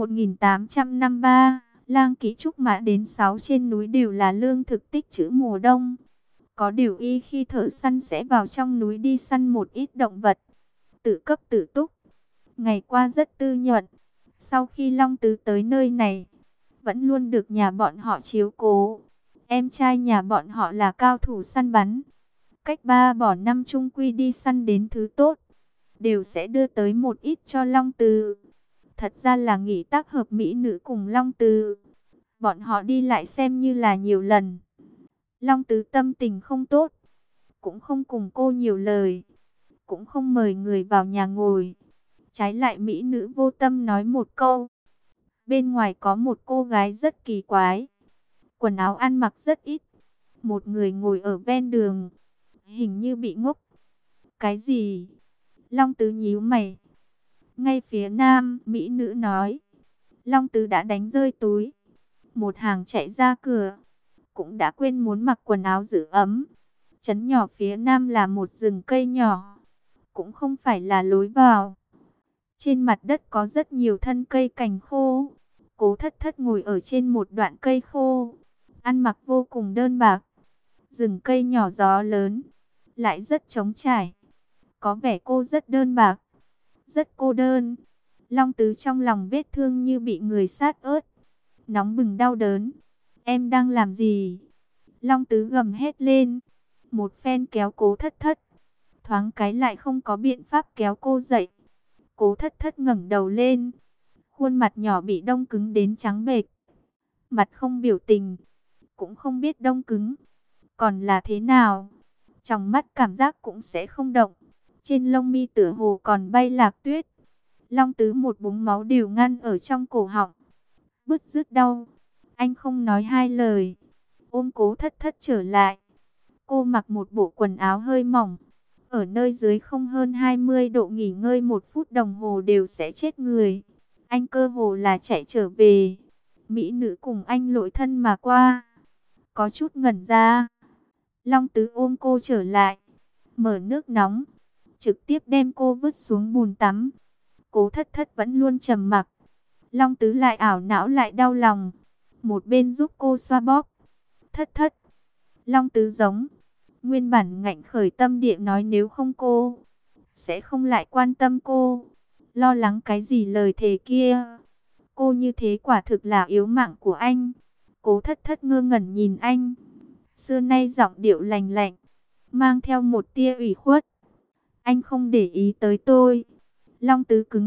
1853, Lang Ký Trúc Mã đến 6 trên núi đều là lương thực tích trữ mùa đông. Có điều y khi thợ săn sẽ vào trong núi đi săn một ít động vật, tự cấp tự túc. Ngày qua rất tư nhuận. Sau khi Long Tứ tới nơi này, vẫn luôn được nhà bọn họ chiếu cố. Em trai nhà bọn họ là cao thủ săn bắn. Cách 3 bỏ 5 chung quy đi săn đến thứ tốt, đều sẽ đưa tới một ít cho Long Tứ. Thật ra là nghỉ tác hợp mỹ nữ cùng Long Tứ. Bọn họ đi lại xem như là nhiều lần. Long Tứ tâm tình không tốt, cũng không cùng cô nhiều lời, cũng không mời người vào nhà ngồi. Trái lại mỹ nữ vô tâm nói một câu. Bên ngoài có một cô gái rất kỳ quái, quần áo ăn mặc rất ít. Một người ngồi ở ven đường, hình như bị ngốc. Cái gì? Long Tứ nhíu mày. Ngay phía nam, mỹ nữ nói. Long Tứ đã đánh rơi túi. Một hàng chạy ra cửa, cũng đã quên muốn mặc quần áo giữ ấm. Trấn nhỏ phía nam là một rừng cây nhỏ, cũng không phải là lối vào. Trên mặt đất có rất nhiều thân cây cành khô. Cố Thất Thất ngồi ở trên một đoạn cây khô, ăn mặc vô cùng đơn bạc. Rừng cây nhỏ gió lớn, lại rất trống trải. Có vẻ cô rất đơn bạc, rất cô đơn. Long Tứ trong lòng vết thương như bị người sát ớt, nóng bừng đau đớn. Em đang làm gì? Long Tứ gầm hét lên, một phen kéo Cố Thất Thất. Thoáng cái lại không có biện pháp kéo cô dậy. Cố Thất Thất ngẩng đầu lên, khuôn mặt nhỏ bị đông cứng đến trắng bệch. Mặt không biểu tình, cũng không biết đông cứng còn là thế nào. Trong mắt cảm giác cũng sẽ không động. Trên lông mi tựa hồ còn bay lạc tuyết. Long Tứ một búng máu đều ngăn ở trong cổ họng, bứt rứt đau. Anh không nói hai lời, ôm Cố Thất Thất trở lại. Cô mặc một bộ quần áo hơi mỏng, ở nơi dưới không hơn 20 độ nghỉ ngơi 1 phút đồng hồ đều sẽ chết người. Anh cơ hồ là chạy trở về. Mỹ nữ cùng anh lội thân mà qua, có chút ngẩn ra. Long Tứ ôm cô trở lại, mở nước nóng, trực tiếp đem cô vứt xuống bùn tắm. Cố Thất Thất vẫn luôn trầm mặc. Long Tứ lại ảo não lại đau lòng, một bên giúp cô xoa bóp. Thất Thất. Long Tứ giống nguyên bản ngạnh khởi tâm địa nói nếu không cô sẽ không lại quan tâm cô. Lo lắng cái gì lời thề kia. Cô như thế quả thực là yếu mạng của anh. Cố Thất Thất ngơ ngẩn nhìn anh. Xưa nay giọng điệu lành lạnh, mang theo một tia ủy khuất. Anh không để ý tới tôi. Long Tứ cứng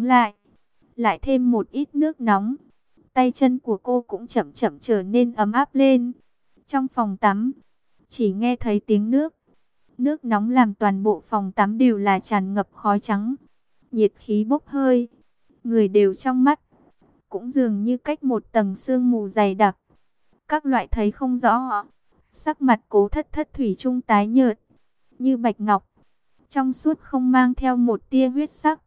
lại thêm một ít nước nóng. Tay chân của cô cũng chậm chậm trở nên ấm áp lên. Trong phòng tắm, chỉ nghe thấy tiếng nước nóng làm toàn bộ phòng tắm đều là tràn ngập khói trắng. Nhiệt khí bốc hơi, người đều trong mắt, cũng dường như cách một tầng sương mù dày đặc. Các loại thấy không rõ. Sắc mặt Cố Thất Thất thủy chung tái nhợt, như bạch ngọc, trong suốt không mang theo một tia huyết sắc.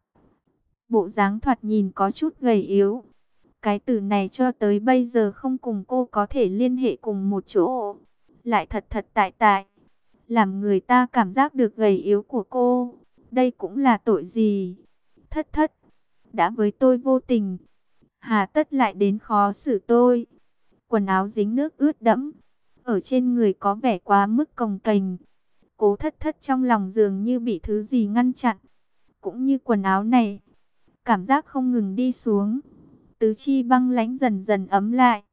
Bộ dáng thoạt nhìn có chút gầy yếu. Cái từ này cho tới bây giờ không cùng cô có thể liên hệ cùng một chỗ. Lại thật thật tại, làm người ta cảm giác được gầy yếu của cô. Đây cũng là tội gì? Thất Thất, đã với tôi vô tình, hà tất lại đến khó xử tôi? Quần áo dính nước ướt đẫm, ở trên người có vẻ quá mức cồng kềnh. Cố Thất Thất trong lòng dường như bị thứ gì ngăn chặn. Cũng như quần áo này, cảm giác không ngừng đi xuống. Tứ chi băng lãnh dần dần ấm lại,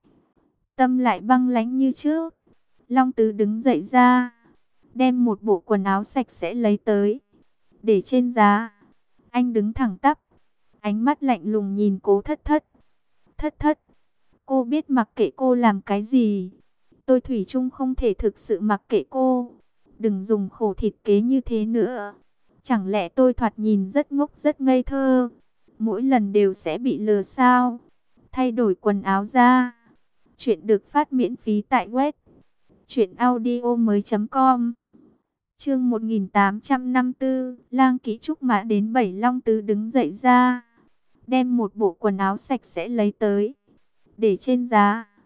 tâm lại băng lãnh như trước. Long Tứ đứng dậy ra, đem một bộ quần áo sạch sẽ lấy tới, để trên giá. Anh đứng thẳng tắp, ánh mắt lạnh lùng nhìn Cố Thất Thất. Thất Thất, cô biết mặc kệ cô làm cái gì, tôi thủy chung không thể thực sự mặc kệ cô. Đừng dùng khổ thịt kế như thế nữa. Chẳng lẽ tôi thoạt nhìn rất ngốc rất ngây thơ, mỗi lần đều sẽ bị lừa sao? Thay đổi quần áo ra. Chuyện được phát miễn phí tại web truyệnaudiomoi.com. Chương 1854, Lang Ký Trúc Mã đến 7. Long Tứ đứng dậy ra, đem một bộ quần áo sạch sẽ lấy tới, để trên giá.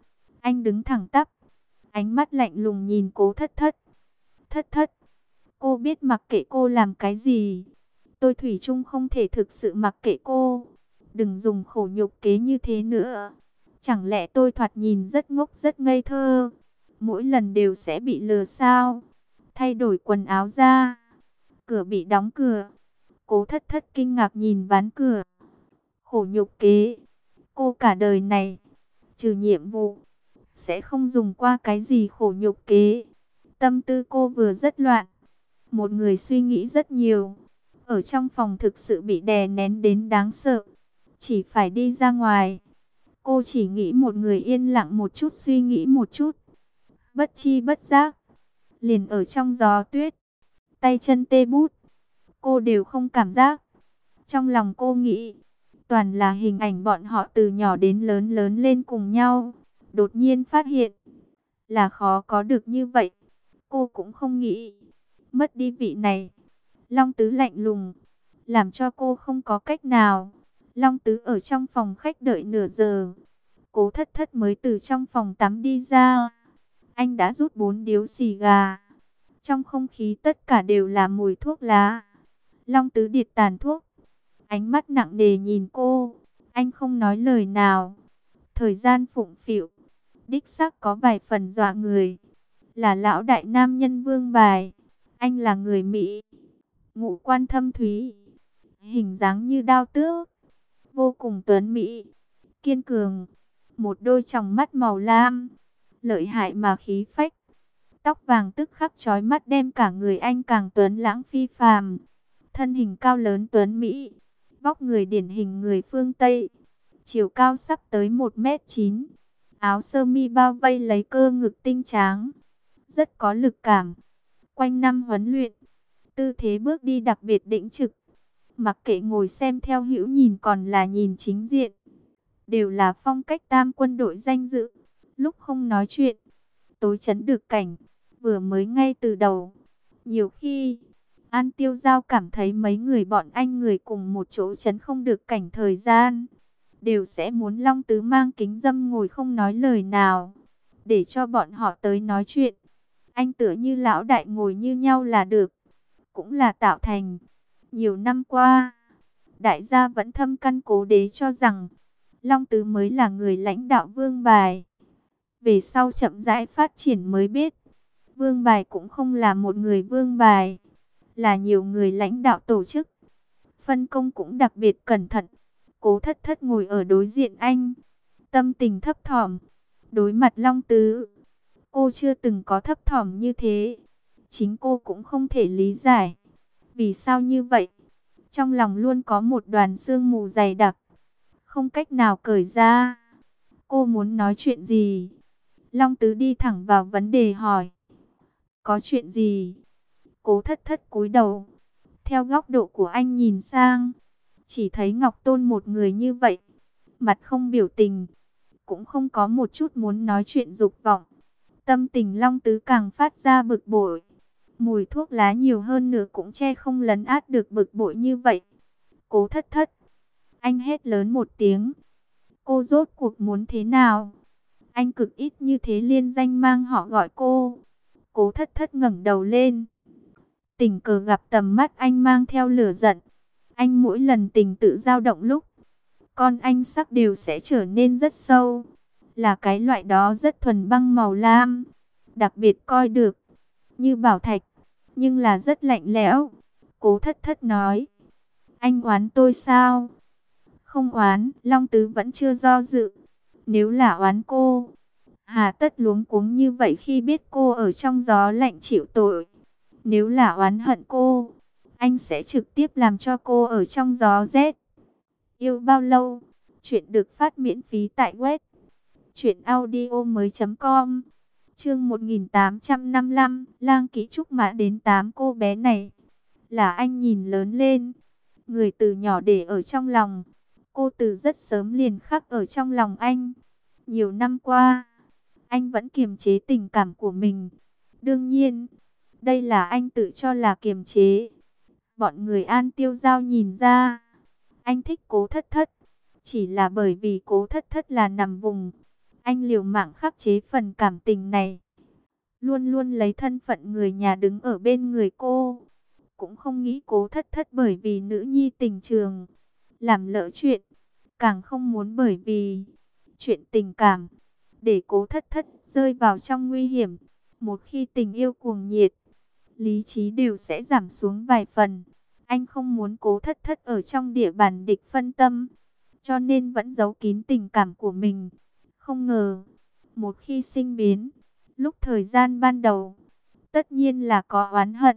Anh đứng thẳng tắp, ánh mắt lạnh lùng nhìn Cố Thất Thất. Thất Thất, cô biết mặc kệ cô làm cái gì, tôi thủy chung không thể thực sự mặc kệ cô. Đừng dùng khổ nhục kế như thế nữa. Chẳng lẽ tôi thoạt nhìn rất ngốc rất ngây thơ, mỗi lần đều sẽ bị lừa sao? Thay đổi quần áo ra. Cửa bị đóng cửa. Cố Thất Thất kinh ngạc nhìn ván cửa. Khổ nhục kế. Cô cả đời này, trừ nhiệm vụ, sẽ không dùng qua cái gì khổ nhục kế. Tâm tư cô vừa rất loạn. Một người suy nghĩ rất nhiều. Ở trong phòng thực sự bị đè nén đến đáng sợ. Chỉ phải đi ra ngoài. Cô chỉ nghĩ một người yên lặng một chút, suy nghĩ một chút. Bất chi bất giác, liền ở trong gió tuyết, tay chân tê bút, cô đều không cảm giác. Trong lòng cô nghĩ, toàn là hình ảnh bọn họ từ nhỏ đến lớn lớn lên cùng nhau. Đột nhiên phát hiện, là khó có được như vậy. Cô cũng không nghĩ, mất đi vị này. Long Tứ lạnh lùng, làm cho cô không có cách nào. Long Tứ ở trong phòng khách đợi nửa giờ. Cố Thất Thất mới từ trong phòng tắm đi ra. Anh đã rút 4 điếu xì gà. Trong không khí tất cả đều là mùi thuốc lá. Long Tứ điệt tàn thuốc, ánh mắt nặng nề nhìn cô. Anh không nói lời nào. Thời gian phụng phịu, đích xác có vài phần dọa người. Là lão đại nam nhân Vương Bài. Anh là người Mỹ, ngũ quan thâm thúy, hình dáng như đao tước, vô cùng tuấn mỹ, kiên cường. Một đôi tròng mắt màu lam, lợi hại mà khí phách. Tóc vàng tức khắc chói mắt đem cả người anh càng tuấn lãng phi phàm. Thân hình cao lớn tuấn mỹ, vóc người điển hình người phương Tây. Chiều cao sắp tới 1m9. Áo sơ mi bao vây lấy cơ ngực tinh tráng, rất có lực cảm. Quanh năm huấn luyện, tư thế bước đi đặc biệt đĩnh trực. Mặc kệ ngồi xem theo hữu nhìn còn là nhìn chính diện, đều là phong cách tam quân đội danh dự. Lúc không nói chuyện, tối chấn được cảnh. Vừa mới ngay từ đầu, nhiều khi An Tiêu Giao cảm thấy mấy người bọn anh người cùng một chỗ chấn không được cảnh thời gian, đều sẽ muốn Long Tứ mang kính dâm ngồi không nói lời nào, để cho bọn họ tới nói chuyện. Anh tựa như lão đại ngồi như nhau là được. Cũng là tạo thành. Nhiều năm qua, đại gia vẫn thâm căn cố đế cho rằng Long Tứ mới là người lãnh đạo Vương Bài. Về sau chậm rãi phát triển mới biết, Vương Bài cũng không là một người Vương Bài, là nhiều người lãnh đạo tổ chức. Phân công cũng đặc biệt cẩn thận. Cố Thất Thất ngồi ở đối diện anh, tâm tình thấp thỏm. Đối mặt Long Tứ, cô chưa từng có thấp thỏm như thế. Chính cô cũng không thể lý giải vì sao như vậy. Trong lòng luôn có một đoàn sương mù dày đặc, không cách nào cởi ra. Cô muốn nói chuyện gì? Long Tứ đi thẳng vào vấn đề hỏi. Có chuyện gì? Cố Thất Thất cúi đầu, theo góc độ của anh nhìn sang, chỉ thấy Ngọc Tôn một người như vậy, mặt không biểu tình, cũng không có một chút muốn nói chuyện dục vọng. Tâm tình Long Tứ càng phát ra bực bội. Mùi thuốc lá nhiều hơn nữa cũng che không lấn át được bực bội như vậy. Cố Thất Thất, anh hét lớn một tiếng. Cô rốt cuộc muốn thế nào? Anh cực ít như thế liên danh mang họ gọi cô. Cố Thất Thất ngẩng đầu lên, tình cờ gặp tầm mắt anh mang theo lửa giận. Anh mỗi lần tình tự dao động lúc, con anh sắc đều sẽ trở nên rất sâu. Là cái loại đó rất thuần băng màu lam, đặc biệt coi được như bảo thạch, nhưng là rất lạnh lẽo. Cố Thất Thất nói. Anh oán tôi sao? Không oán. Long Tứ vẫn chưa do dự. Nếu là oán cô, hà tất luống cuống như vậy khi biết cô ở trong gió lạnh chịu tội. Nếu là oán hận cô, anh sẽ trực tiếp làm cho cô ở trong gió rét. Yêu bao lâu? Chuyện được phát miễn phí tại web truyệnaudiomoi.com. Chương 1855, Lang Ký Trúc Mã đến 8 cô bé này là anh nhìn lớn lên, người từ nhỏ để ở trong lòng. Cô từ rất sớm liền khắc ở trong lòng anh. Nhiều năm qua, anh vẫn kiềm chế tình cảm của mình. Đương nhiên, đây là anh tự cho là kiềm chế. Bọn người An Tiêu Giao nhìn ra, anh thích Cố Thất Thất, chỉ là bởi vì Cố Thất Thất là nằm vùng Anh liều mạng khắc chế phần cảm tình này, luôn luôn lấy thân phận người nhà đứng ở bên người cô. Cũng không nghĩ Cố Thất Thất bởi vì nữ nhi tình trường làm lỡ chuyện, càng không muốn bởi vì chuyện tình cảm để Cố Thất Thất rơi vào trong nguy hiểm. Một khi tình yêu cuồng nhiệt, lý trí đều sẽ giảm xuống vài phần. Anh không muốn Cố Thất Thất ở trong địa bàn địch phân tâm, cho nên vẫn giấu kín tình cảm của mình. Không ngờ, một khi sinh biến, lúc thời gian ban đầu, tất nhiên là có oán hận.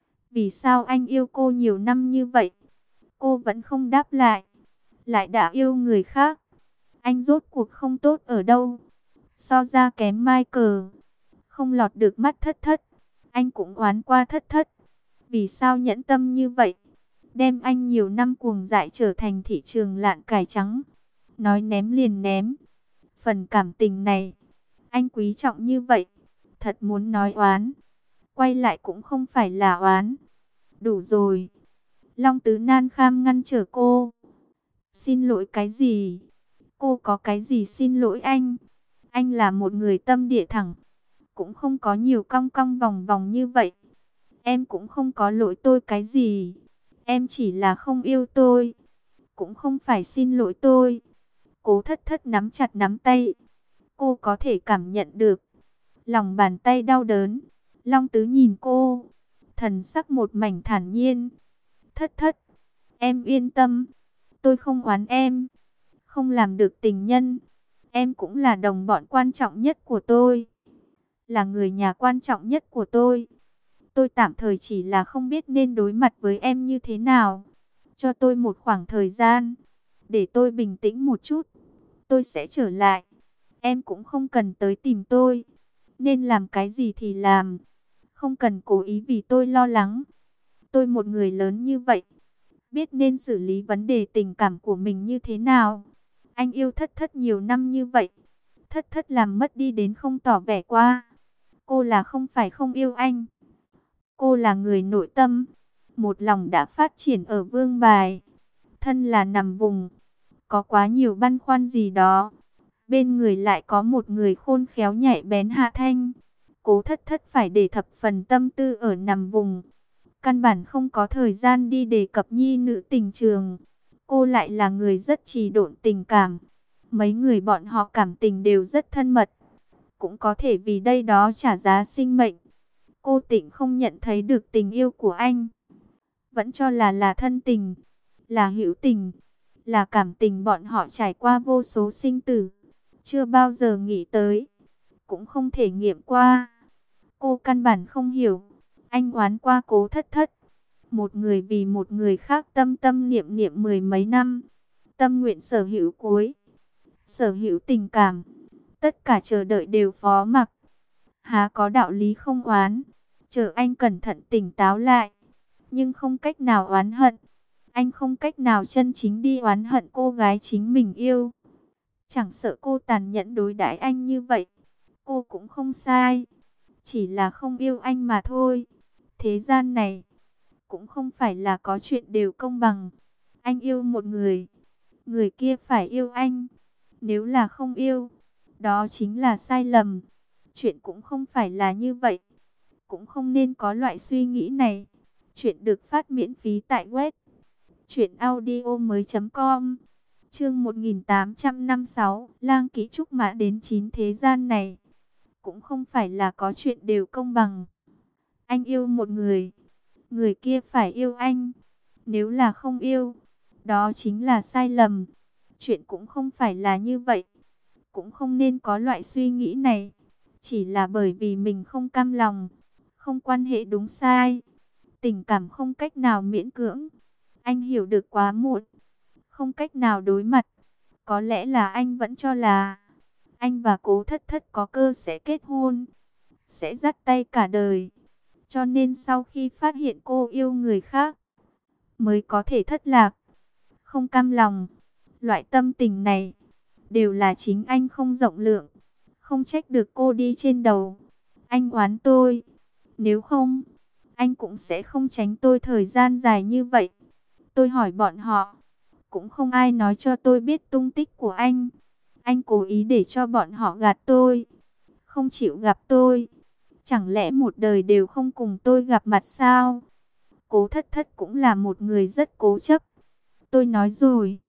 Vì sao anh yêu cô nhiều năm như vậy, cô vẫn không đáp lại, lại đã yêu người khác? Anh rốt cuộc không tốt ở đâu? So ra kém Michael, không lọt được mắt Thất Thất. Anh cũng oán qua Thất Thất, vì sao nhẫn tâm như vậy, đem anh nhiều năm cuồng dại trở thành thị trường lạn cải trắng. Nói ném liền ném. Phần cảm tình này, anh quý trọng như vậy, thật muốn nói oán, quay lại cũng không phải là oán. Đủ rồi. Long Tứ nan kham ngăn trở cô. Xin lỗi cái gì? Cô có cái gì xin lỗi anh? Anh là một người tâm địa thẳng, cũng không có nhiều cong cong vòng vòng như vậy. Em cũng không có lỗi tôi cái gì. Em chỉ là không yêu tôi, cũng không phải xin lỗi tôi. Cố Thất Thất nắm chặt nắm tay. Cô có thể cảm nhận được lòng bàn tay đau đớn. Long Tứ nhìn cô, thần sắc một mảnh thản nhiên. Thất Thất, em yên tâm, tôi không oán em. Không làm được tình nhân, em cũng là đồng bọn quan trọng nhất của tôi, là người nhà quan trọng nhất của tôi. Tôi tạm thời chỉ là không biết nên đối mặt với em như thế nào. Cho tôi một khoảng thời gian, để tôi bình tĩnh một chút. Tôi sẽ trở lại. Em cũng không cần tới tìm tôi. Nên làm cái gì thì làm. Không cần cố ý vì tôi lo lắng. Tôi một người lớn như vậy, biết nên xử lý vấn đề tình cảm của mình như thế nào. Anh yêu Thất Thất nhiều năm như vậy, Thất Thất làm mất đi đến không tỏ vẻ qua. Cô là không phải không yêu anh. Cô là người nội tâm, một lòng đã phát triển ở Vương Bài. Thân là nằm vùng, có quá nhiều băn khoăn gì đó. Bên người lại có một người khôn khéo nhạy bén Hạ Thanh. Cố Thất Thất phải để thập phần tâm tư ở nằm vùng, căn bản không có thời gian đi đề cập nhi nữ tình trường. Cô lại là người rất trì độn tình cảm. Mấy người bọn họ cảm tình đều rất thân mật, cũng có thể vì đây đó trả giá sinh mệnh. Cô Tịnh không nhận thấy được tình yêu của anh, vẫn cho là thân tình, là hữu tình, là cảm tình bọn họ trải qua vô số sinh tử, chưa bao giờ nghĩ tới, cũng không thể nghiệm qua. Cô căn bản không hiểu, anh oán qua Cố Thất Thất. Một người vì một người khác tâm tâm niệm niệm mười mấy năm, tâm nguyện sở hữu cuối, sở hữu tình cảm, tất cả chờ đợi đều phó mặc. Há có đạo lý không oán, chờ anh cẩn thận tỉnh táo lại, nhưng không cách nào oán hận. Anh không cách nào chân chính đi oán hận cô gái chính mình yêu. Chẳng sợ cô tàn nhẫn đối đãi anh như vậy, cô cũng không sai, chỉ là không yêu anh mà thôi. Thế gian này cũng không phải là có chuyện đều công bằng. Anh yêu một người, người kia phải yêu anh. Nếu là không yêu, đó chính là sai lầm. Chuyện cũng không phải là như vậy, cũng không nên có loại suy nghĩ này. Chuyện được phát miễn phí tại web truyệnaudiomoi.com. Chương 1856, Lang Ký Trúc Mã đến 9. Thế gian này cũng không phải là có chuyện đều công bằng. Anh yêu một người, người kia phải yêu anh. Nếu là không yêu, đó chính là sai lầm. Chuyện cũng không phải là như vậy, cũng không nên có loại suy nghĩ này. Chỉ là bởi vì mình không cam lòng, không quan hệ đúng sai, tình cảm không cách nào miễn cưỡng. Anh hiểu được quá muộn, không cách nào đối mặt. Có lẽ là anh vẫn cho là anh và Cố Thất Thất có cơ sẽ kết hôn, sẽ dắt tay cả đời. Cho nên sau khi phát hiện cô yêu người khác, mới có thể thất lạc, không cam lòng. Loại tâm tình này đều là chính anh không rộng lượng, không trách được cô đi trên đầu. Anh oán tôi, nếu không, anh cũng sẽ không tránh tôi thời gian dài như vậy. Tôi hỏi bọn họ, cũng không ai nói cho tôi biết tung tích của anh. Anh cố ý để cho bọn họ gạt tôi, không chịu gặp tôi. Chẳng lẽ một đời đều không cùng tôi gặp mặt sao? Cố Thất Thất cũng là một người rất cố chấp. Tôi nói rồi,